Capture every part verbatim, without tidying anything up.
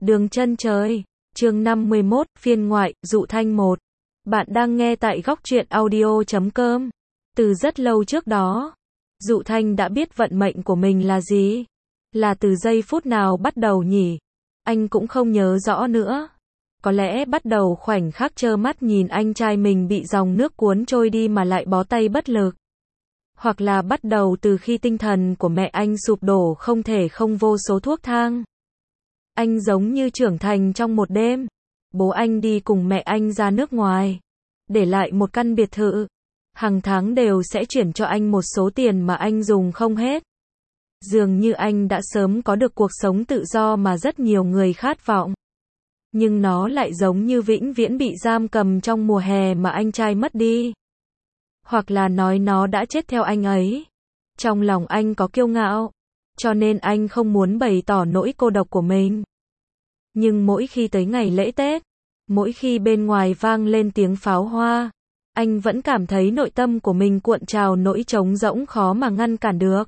Đường chân trời, chương năm mươi mốt, phiên ngoại, Dụ Thanh một. Bạn đang nghe tại góc truyện audio chấm com. Từ rất lâu trước đó, Dụ Thanh đã biết vận mệnh của mình là gì. Là từ giây phút nào bắt đầu nhỉ? Anh cũng không nhớ rõ nữa. Có lẽ bắt đầu khoảnh khắc trơ mắt nhìn anh trai mình bị dòng nước cuốn trôi đi mà lại bó tay bất lực. Hoặc là bắt đầu từ khi tinh thần của mẹ anh sụp đổ không thể không vô số thuốc thang. Anh giống như trưởng thành trong một đêm. Bố anh đi cùng mẹ anh ra nước ngoài, để lại một căn biệt thự. Hàng tháng đều sẽ chuyển cho anh một số tiền mà anh dùng không hết. Dường như anh đã sớm có được cuộc sống tự do mà rất nhiều người khát vọng. Nhưng nó lại giống như vĩnh viễn bị giam cầm trong mùa hè mà anh trai mất đi. Hoặc là nói nó đã chết theo anh ấy. Trong lòng anh có kiêu ngạo, cho nên anh không muốn bày tỏ nỗi cô độc của mình. Nhưng mỗi khi tới ngày lễ Tết, mỗi khi bên ngoài vang lên tiếng pháo hoa, anh vẫn cảm thấy nội tâm của mình cuộn trào nỗi trống rỗng khó mà ngăn cản được.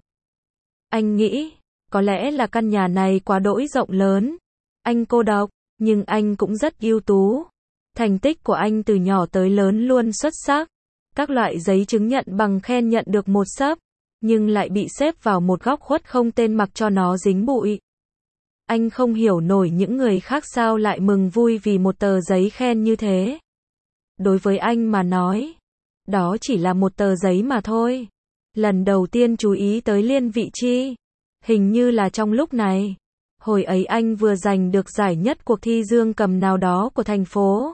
Anh nghĩ, có lẽ là căn nhà này quá đỗi rộng lớn. Anh cô độc, nhưng anh cũng rất ưu tú. Thành tích của anh từ nhỏ tới lớn luôn xuất sắc. Các loại giấy chứng nhận bằng khen nhận được một xấp, nhưng lại bị xếp vào một góc khuất không tên mặc cho nó dính bụi. Anh không hiểu nổi những người khác sao lại mừng vui vì một tờ giấy khen như thế. Đối với anh mà nói, đó chỉ là một tờ giấy mà thôi. Lần đầu tiên chú ý tới Liên Vị Chi, hình như là trong lúc này. Hồi ấy anh vừa giành được giải nhất cuộc thi dương cầm nào đó của thành phố.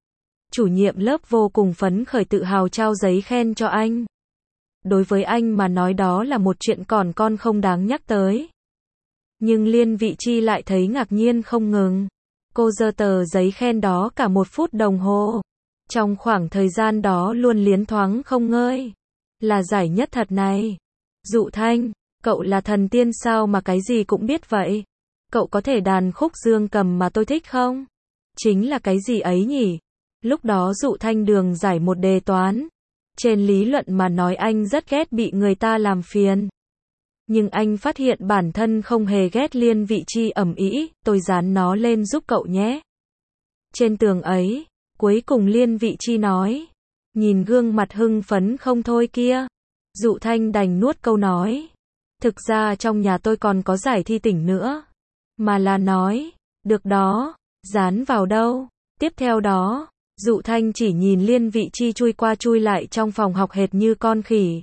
Chủ nhiệm lớp vô cùng phấn khởi tự hào trao giấy khen cho anh. Đối với anh mà nói đó là một chuyện còn con không đáng nhắc tới. Nhưng Liên Vị Chi lại thấy ngạc nhiên không ngừng. Cô giơ tờ giấy khen đó cả một phút đồng hồ. Trong khoảng thời gian đó luôn liến thoáng không ngơi. Là giải nhất thật này. Dụ Thanh, cậu là thần tiên sao mà cái gì cũng biết vậy? Cậu có thể đàn khúc dương cầm mà tôi thích không? Chính là cái gì ấy nhỉ? Lúc đó Dụ Thanh đường giải một đề toán. Trên lý luận mà nói anh rất ghét bị người ta làm phiền. Nhưng anh phát hiện bản thân không hề ghét Liên Vị Chi ầm ĩ, tôi dán nó lên giúp cậu nhé. Trên tường ấy, cuối cùng Liên Vị Chi nói. Nhìn gương mặt hưng phấn không thôi kia. Dụ Thanh đành nuốt câu nói. Thực ra trong nhà tôi còn có giải thi tỉnh nữa. Mà là nói, được đó, dán vào đâu. Tiếp theo đó, Dụ Thanh chỉ nhìn Liên Vị Chi chui qua chui lại trong phòng học hệt như con khỉ.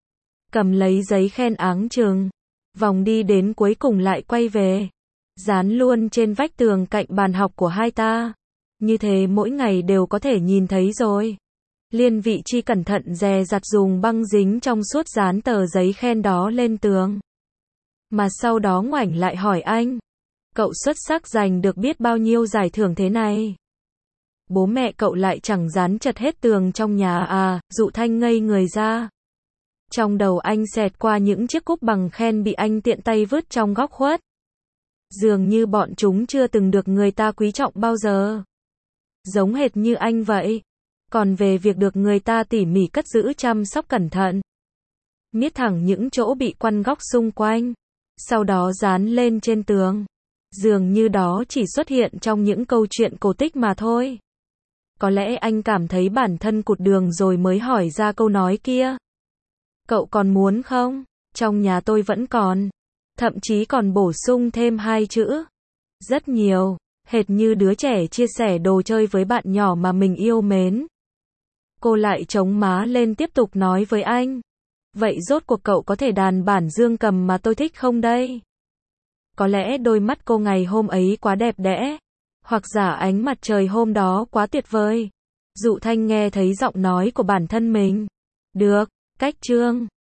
Cầm lấy giấy khen áng chừng, vòng đi đến cuối cùng lại quay về. Dán luôn trên vách tường cạnh bàn học của hai ta. Như thế mỗi ngày đều có thể nhìn thấy rồi. Liên Vị Chi cẩn thận dè dặt dùng băng dính trong suốt dán tờ giấy khen đó lên tường. Mà sau đó ngoảnh lại hỏi anh. Cậu xuất sắc giành được biết bao nhiêu giải thưởng thế này? Bố mẹ cậu lại chẳng dán chật hết tường trong nhà à? Dụ Thanh ngây người ra. Trong đầu anh xẹt qua những chiếc cúp bằng khen bị anh tiện tay vứt trong góc khuất. Dường như bọn chúng chưa từng được người ta quý trọng bao giờ. Giống hệt như anh vậy. Còn về việc được người ta tỉ mỉ cất giữ chăm sóc cẩn thận, miết thẳng những chỗ bị quăn góc xung quanh, sau đó dán lên trên tường. Dường như đó chỉ xuất hiện trong những câu chuyện cổ tích mà thôi. Có lẽ anh cảm thấy bản thân cụt đường rồi mới hỏi ra câu nói kia. Cậu còn muốn không? Trong nhà tôi vẫn còn. Thậm chí còn bổ sung thêm hai chữ. Rất nhiều. Hệt như đứa trẻ chia sẻ đồ chơi với bạn nhỏ mà mình yêu mến. Cô lại chống má lên tiếp tục nói với anh. Vậy rốt cuộc cậu có thể đàn bản dương cầm mà tôi thích không đây? Có lẽ đôi mắt cô ngày hôm ấy quá đẹp đẽ. Hoặc giả ánh mặt trời hôm đó quá tuyệt vời. Dụ Thanh nghe thấy giọng nói của bản thân mình. Được, cách chương.